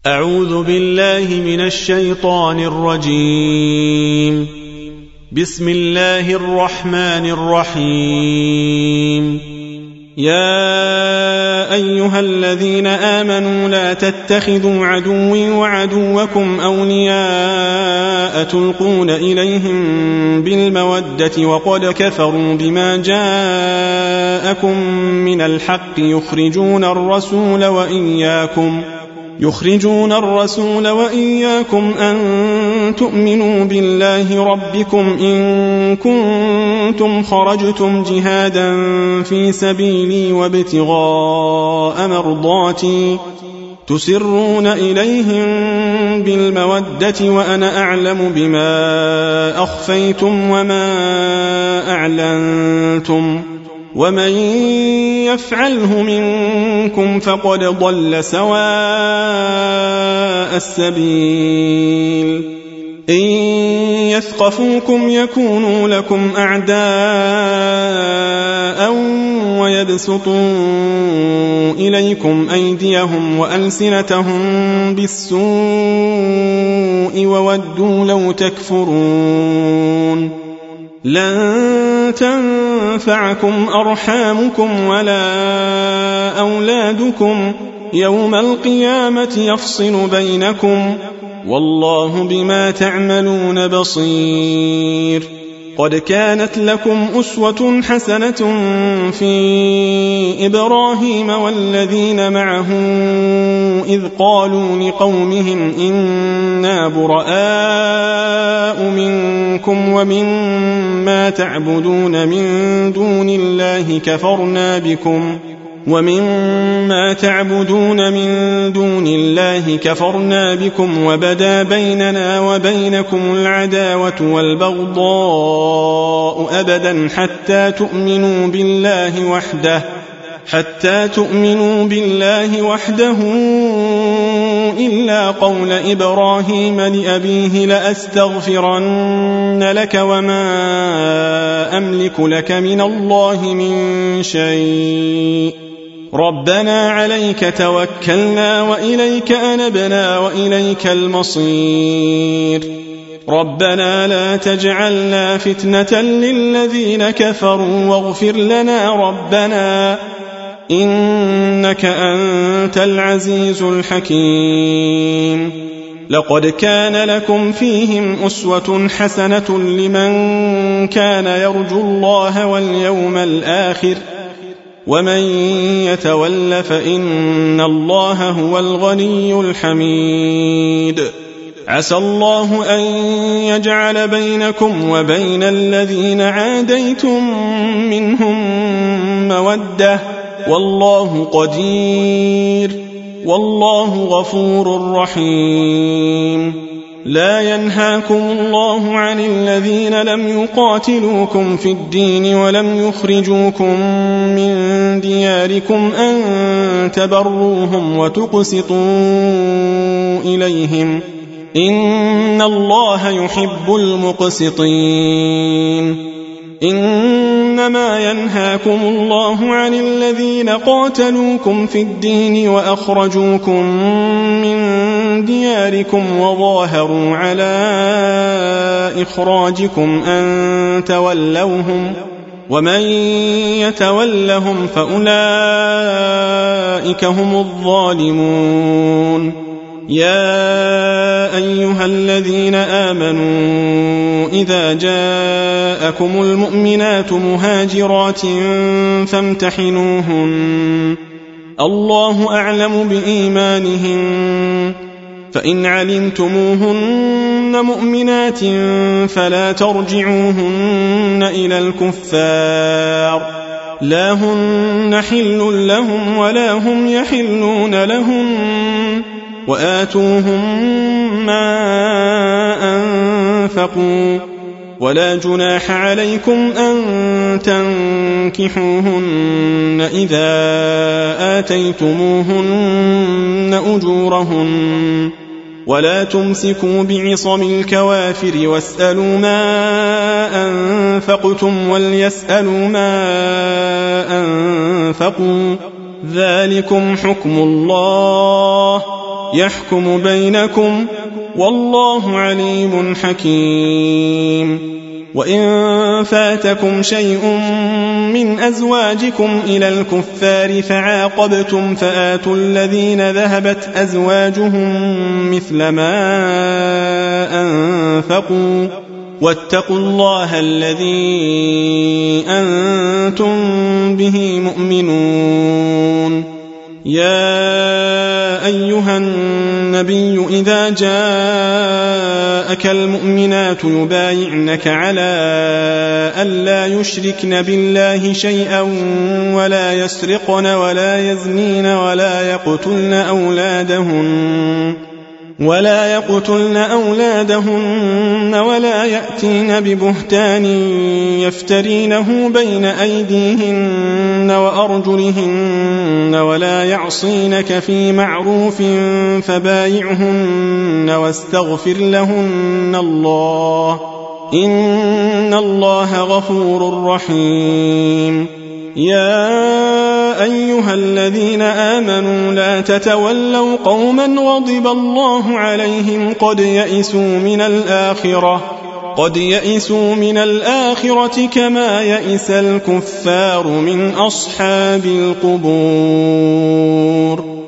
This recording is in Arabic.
أعوذ بالله من الشيطان الرجيم. بسم الله الرحمن الرحيم. يا أيها الذين آمنوا لا تتخذوا عدوي وعدوكم أولياء تلقون إليهم بالمودة وقد كفروا بما جاءكم من الحق يخرجون الرسول وإياكم أن تؤمنوا بالله ربكم إن كنتم خرجتم جهادا في سبيلي وابتغاء مرضاتي تسرون إليهم بالمودة وأنا أعلم بما أخفيتم وما أعلنتم ومن يفعله منكم فقد ضل سواء السبيل. إن يثقفوكم يكونوا لكم أعداء ويبسطوا إليكم أيديهم وألسنتهم بالسوء وودوا لو تكفرون. لن تنفعكم أرحامكم ولا أولادكم يوم القيامة يفصل بينكم والله بما تعملون بصير. قد كانت لكم أسوة حسنة في إبراهيم والذين معه إذ قالوا لقومهم إنا براء منكم ومما تعبدون من دون الله كفرنا بكم وبدا بيننا وبينكم العداوة والبغضاء أبدا حتى تؤمنوا بالله وحده إلا قول إبراهيم لأبيه لأستغفرن لك وما أملك لك من الله من شيء ربنا عليك توكلنا وإليك أنبنا وإليك المصير. ربنا لا تجعلنا فتنة للذين كفروا واغفر لنا ربنا إنك أنت العزيز الحكيم. لقد كان لكم فيهم أسوة حسنة لمن كان يرجو الله واليوم الآخر ومن يتول فإن الله هو الغني الحميد. عسى الله أن يجعل بينكم وبين الذين عاديتم منهم مودة والله قدير والله غفور رحيم. لا ينهاكم الله عن الذين لم يقاتلوكم في الدين ولم يخرجوكم من دياركم أن تبروهم وتقسطوا إليهم إن الله يحب المقسطين. إنما ينهاكم الله عن الذين قاتلوكم في الدين وأخرجوكم من دياركم وظاهروا على إخراجكم أن تولوهم ومن يتولهم فأولئك هم الظالمون. يا أيها الذين آمنوا إذا جاءكم المؤمنات مهاجرات فامتحنوهن الله أعلم بإيمانهن فإن علمتموهن مؤمنات فلا ترجعوهن إلى الكفار لا هن حل لهم ولا هم يحلون لهم وآتوهم ما أنفقوا ولا جناح عليكم أن تنكحوهن إذا آتيتموهن أجورهن ولا تمسكوا بعصم الكوافر واسألوا ما أنفقتم وليسألوا ما أنفقوا ذلكم حكم الله يحكم بينكم والله عليم حكيم. وإن فاتكم شيء من أزواجكم إلى الكفار فعاقبتم فآتوا الذين ذهبت أزواجهم مثل ما أنفقوا واتقوا الله الذي أنتم به مؤمنون. يا أيها النبي إذا جاءك المؤمنات يبايعنك على ألا يشركن بالله شيئا ولا يسرقن ولا يزنين ولا يقتلن أولادهن ولا يأتين ببهتان يفترينه بين أيديهن وأرجلهن ولا يعصينك في معروف فبايعهن واستغفر لهن الله إن الله غفور رحيم. يا أيها الذين آمنوا لا تتولوا قوما غضب الله عليهم قد يئسوا من الآخرة كما يئس الكفار من أصحاب القبور.